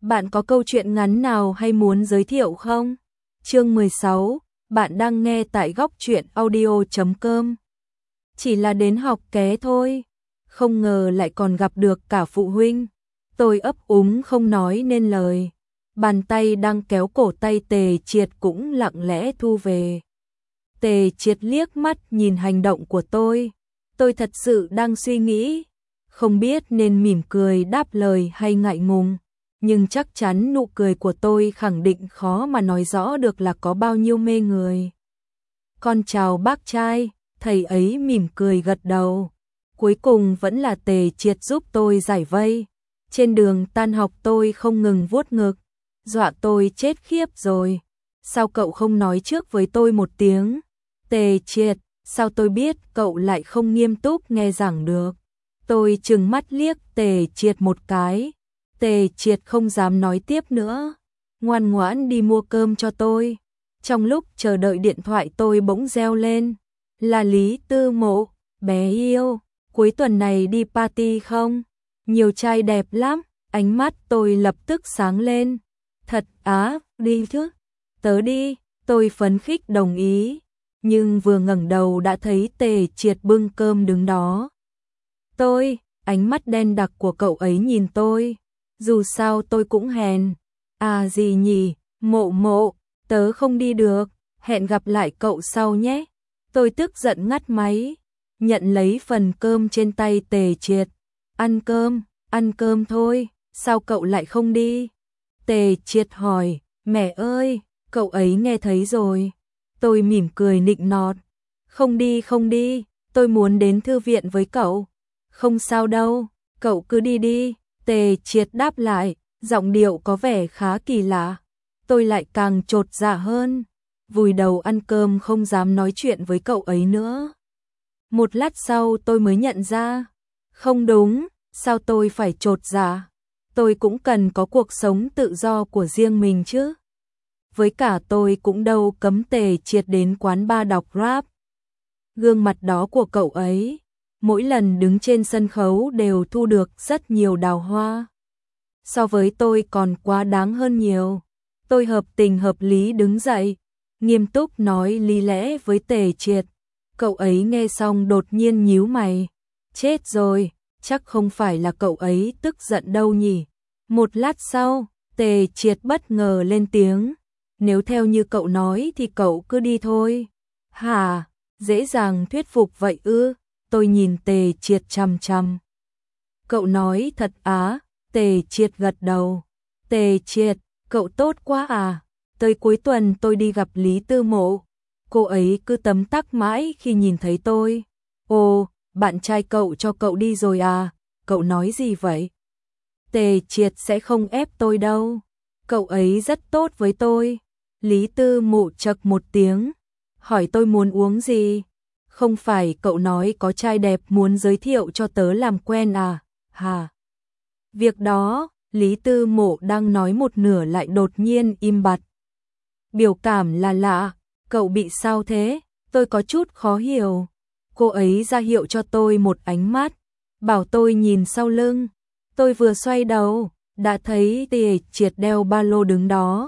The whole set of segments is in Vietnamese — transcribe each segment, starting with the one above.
Bạn có câu chuyện ngắn nào hay muốn giới thiệu không? Chương 16, bạn đang nghe tại góc truyện audio.com. Chỉ là đến học ké thôi, không ngờ lại còn gặp được cả phụ huynh. Tôi ấp úng không nói nên lời. Bàn tay đang kéo cổ tay Tề Triệt cũng lặng lẽ thu về. Tề Triệt liếc mắt nhìn hành động của tôi. Tôi thật sự đang suy nghĩ, không biết nên mỉm cười đáp lời hay ngại ngùng. Nhưng chắc chắn nụ cười của tôi khẳng định khó mà nói rõ được là có bao nhiêu mê người. Con chào bác trai, thầy ấy mỉm cười gật đầu. Cuối cùng vẫn là Tề Triệt giúp tôi giải vây. Trên đường tan học tôi không ngừng vuốt ngực, dọa tôi chết khiếp rồi. Sao cậu không nói trước với tôi một tiếng? Tề Triệt, sao tôi biết cậu lại không nghiêm túc nghe giảng được? Tôi trừng mắt liếc Tề Triệt một cái. Tề Triệt không dám nói tiếp nữa, ngoan ngoãn đi mua cơm cho tôi. Trong lúc chờ đợi điện thoại tôi bỗng reo lên, là Lý Tư Mộ, bé yêu, cuối tuần này đi party không? Nhiều trai đẹp lắm, ánh mắt tôi lập tức sáng lên. Thật á, đi chứ, tớ đi, tôi phấn khích đồng ý. Nhưng vừa ngẩng đầu đã thấy Tề Triệt bưng cơm đứng đó. Ánh mắt đen đặc của cậu ấy nhìn tôi. Dù sao tôi cũng hèn. À gì nhỉ, Mộ, tớ không đi được, hẹn gặp lại cậu sau nhé. Tôi tức giận ngắt máy, nhận lấy phần cơm trên tay Tề Triệt. Ăn cơm thôi, sao cậu lại không đi? Tề Triệt hỏi, mẹ ơi, cậu ấy nghe thấy rồi. Tôi mỉm cười nịnh nọt. Không đi, tôi muốn đến thư viện với cậu. Không sao đâu, cậu cứ đi đi. Tề Triệt đáp lại, giọng điệu có vẻ khá kỳ lạ. Tôi lại càng chột dạ hơn, vùi đầu ăn cơm không dám nói chuyện với cậu ấy nữa. Một lát sau tôi mới nhận ra, không đúng, sao tôi phải chột dạ? Tôi cũng cần có cuộc sống tự do của riêng mình chứ. Với cả tôi cũng đâu cấm Tề Triệt đến quán bar đọc rap. Gương mặt đó của cậu ấy, mỗi lần đứng trên sân khấu đều thu được rất nhiều đào hoa. So với tôi còn quá đáng hơn nhiều. Tôi hợp tình hợp lý đứng dậy, nghiêm túc nói lý lẽ với Tề Triệt. Cậu ấy nghe xong đột nhiên nhíu mày. Chết rồi, chắc không phải là cậu ấy tức giận đâu nhỉ. Một lát sau, Tề Triệt bất ngờ lên tiếng. Nếu theo như cậu nói thì cậu cứ đi thôi. Hả, dễ dàng thuyết phục vậy ư? Tôi nhìn Tề Triệt chằm chằm. Cậu nói thật á? Tề Triệt gật đầu. Tề Triệt, cậu tốt quá à? Tới cuối tuần tôi đi gặp Lý Tư Mộ. Cô ấy cứ tấm tắc mãi khi nhìn thấy tôi. Ồ, bạn trai cậu cho cậu đi rồi à? Cậu nói gì vậy? Tề Triệt sẽ không ép tôi đâu. Cậu ấy rất tốt với tôi. Lý Tư Mộ chậc một tiếng, hỏi tôi muốn uống gì? Không phải cậu nói có trai đẹp muốn giới thiệu cho tớ làm quen à? Hả? Việc đó, Lý Tư Mộ đang nói một nửa lại đột nhiên im bặt. Biểu cảm là lạ, cậu bị sao thế? Tôi có chút khó hiểu. Cô ấy ra hiệu cho tôi một ánh mắt, bảo tôi nhìn sau lưng. Tôi vừa xoay đầu, đã thấy Tề Triệt đeo ba lô đứng đó.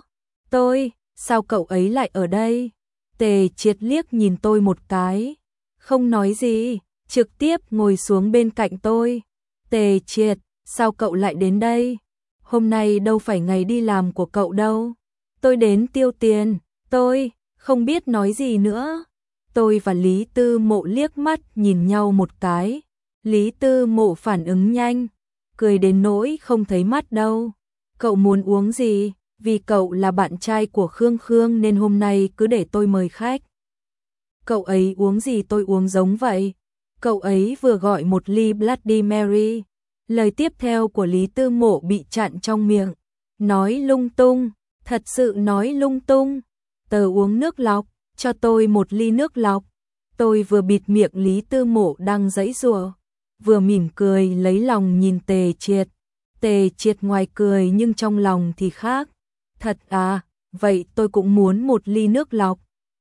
Sao cậu ấy lại ở đây? Tề Triệt liếc nhìn tôi một cái, không nói gì, trực tiếp ngồi xuống bên cạnh tôi. Tề Triệt, sao cậu lại đến đây? Hôm nay đâu phải ngày đi làm của cậu đâu. Tôi đến tiêu tiền. Tôi không biết nói gì nữa. Tôi và Lý Tư Mộ liếc mắt nhìn nhau một cái. Lý Tư Mộ phản ứng nhanh, cười đến nỗi không thấy mắt đâu. Cậu muốn uống gì? Vì cậu là bạn trai của Khương Khương nên hôm nay cứ để tôi mời khách. Cậu ấy uống gì tôi uống giống vậy. Cậu ấy vừa gọi một ly Bloody Mary. Lời tiếp theo của Lý Tư Mộ bị chặn trong miệng. Nói lung tung, thật sự nói lung tung. Tớ uống nước lọc, cho tôi một ly nước lọc. Tôi vừa bịt miệng Lý Tư Mộ đang giãy giụa, vừa mỉm cười lấy lòng nhìn Tề Triệt. Tề Triệt ngoài cười nhưng trong lòng thì khác. Thật à, vậy tôi cũng muốn một ly nước lọc.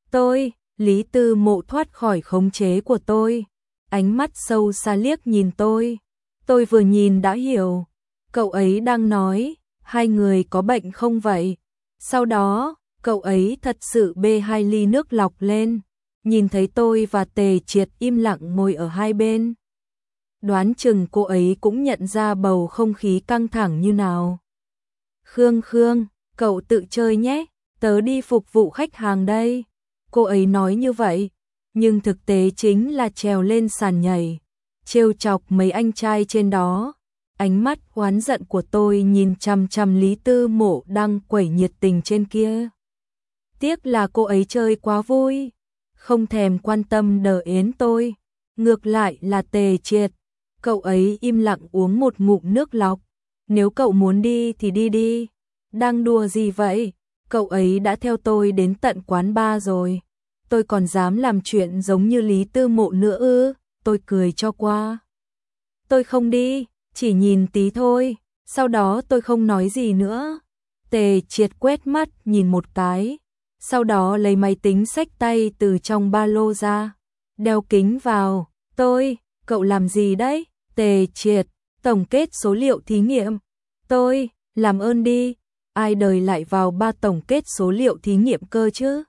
Lý Tư Mộ thoát khỏi khống chế của tôi. Ánh mắt sâu xa liếc nhìn tôi. Tôi vừa nhìn đã hiểu. Cậu ấy đang nói, hai người có bệnh không vậy? Sau đó, cậu ấy thật sự bê 2 ly nước lọc lên, nhìn thấy tôi và Tề Triệt im lặng ngồi ở hai bên. Đoán chừng cô ấy cũng nhận ra bầu không khí căng thẳng như nào. Khương Khương, cậu tự chơi nhé, tớ đi phục vụ khách hàng đây. Cô ấy nói như vậy, nhưng thực tế chính là trèo lên sàn nhảy, trêu chọc mấy anh trai trên đó. Ánh mắt oán giận của tôi nhìn chằm chằm Lý Tư Mộ đang quẩy nhiệt tình trên kia. Tiếc là cô ấy chơi quá vui, không thèm quan tâm đờ yến tôi. Ngược lại là Tề Triệt, cậu ấy im lặng uống một ngụm nước lọc. Nếu cậu muốn đi thì đi đi. Đang đùa gì vậy? Cậu ấy đã theo tôi đến tận quán bar rồi. Tôi còn dám làm chuyện giống như Lý Tư Mộ nữa ư? Tôi cười cho qua. Tôi không đi, chỉ nhìn tí thôi. Sau đó tôi không nói gì nữa. Tề Triệt quét mắt nhìn một cái, sau đó lấy máy tính xách tay từ trong ba lô ra, đeo kính vào. Cậu làm gì đấy? Tề Triệt, tổng kết số liệu thí nghiệm. Tôi, làm ơn đi, ai đời lại vào ba tổng kết số liệu thí nghiệm cơ chứ?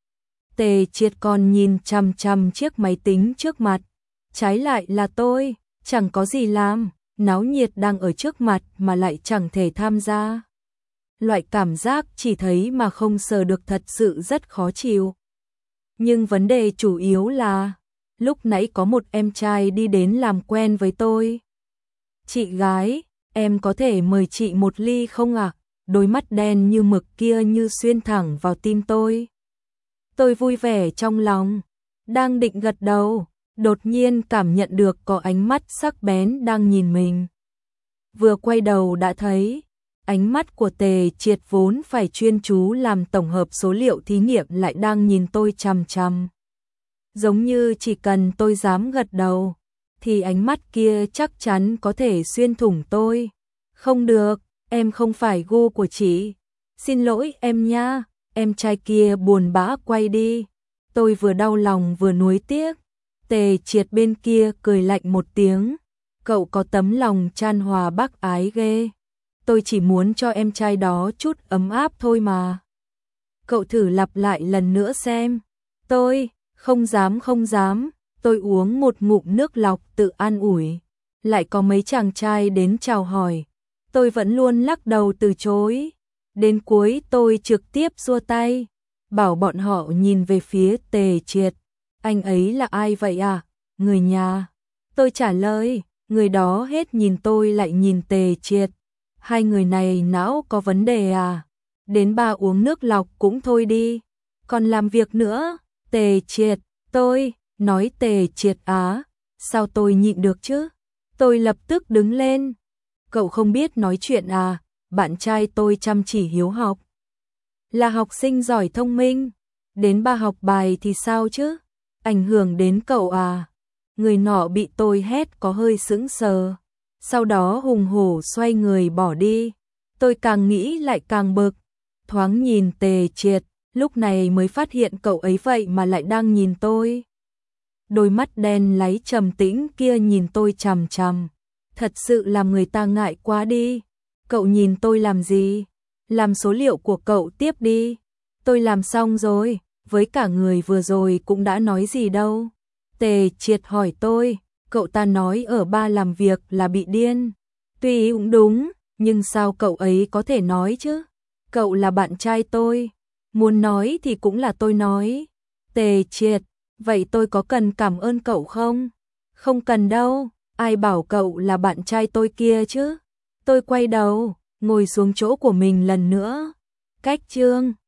Tề Triệt còn nhìn chằm chằm chiếc máy tính trước mặt. Trái lại là tôi, chẳng có gì làm, náo nhiệt đang ở trước mặt mà lại chẳng thể tham gia. Loại cảm giác chỉ thấy mà không sờ được thật sự rất khó chịu. Nhưng vấn đề chủ yếu là, lúc nãy có một em trai đi đến làm quen với tôi. Chị gái, em có thể mời chị một ly không ạ? Đôi mắt đen như mực kia như xuyên thẳng vào tim tôi. Tôi vui vẻ trong lòng, đang định gật đầu, đột nhiên cảm nhận được có ánh mắt sắc bén đang nhìn mình. Vừa quay đầu đã thấy, ánh mắt của Tề Triệt vốn phải chuyên chú làm tổng hợp số liệu thí nghiệm lại đang nhìn tôi chằm chằm. Giống như chỉ cần tôi dám gật đầu, thì ánh mắt kia chắc chắn có thể xuyên thủng tôi. Không được, em không phải gu của chị. Xin lỗi em nha. Em trai kia buồn bã quay đi. Tôi vừa đau lòng vừa nuối tiếc. Tề Triệt bên kia cười lạnh một tiếng. Cậu có tấm lòng chan hòa bác ái ghê. Tôi chỉ muốn cho em trai đó chút ấm áp thôi mà. Cậu thử lặp lại lần nữa xem. Tôi, không dám. Tôi uống một ngụm nước lọc tự an ủi. Lại có mấy chàng trai đến chào hỏi. Tôi vẫn luôn lắc đầu từ chối. Đến cuối tôi trực tiếp xua tay, bảo bọn họ nhìn về phía Tề Triệt. Anh ấy là ai vậy à? Người nhà. Tôi trả lời, người đó hết nhìn tôi lại nhìn Tề Triệt. Hai người này não có vấn đề à? Đến ba uống nước lọc cũng thôi đi. Còn làm việc nữa. Tề Triệt, tôi, nói Tề Triệt á. Sao tôi nhịn được chứ? Tôi lập tức đứng lên. Cậu không biết nói chuyện à? Bạn trai tôi chăm chỉ hiếu học. Là học sinh giỏi thông minh. Đến ba học bài thì sao chứ? Ảnh hưởng đến cậu à? Người nọ bị tôi hét có hơi sững sờ. Sau đó hùng hổ xoay người bỏ đi. Tôi càng nghĩ lại càng bực. Thoáng nhìn Tề Triệt, lúc này mới phát hiện cậu ấy vậy mà lại đang nhìn tôi. Đôi mắt đen láy trầm tĩnh kia nhìn tôi chằm chằm. Thật sự làm người ta ngại quá đi. Cậu nhìn tôi làm gì? Làm số liệu của cậu tiếp đi. Tôi làm xong rồi, với cả người vừa rồi cũng đã nói gì đâu. Tề Triệt hỏi tôi, cậu ta nói ở ba làm việc là bị điên. Tuy cũng đúng, nhưng sao cậu ấy có thể nói chứ? Cậu là bạn trai tôi, muốn nói thì cũng là tôi nói. Tề Triệt, vậy tôi có cần cảm ơn cậu không? Không cần đâu, ai bảo cậu là bạn trai tôi kia chứ? Tôi quay đầu, ngồi xuống chỗ của mình lần nữa. Cách chương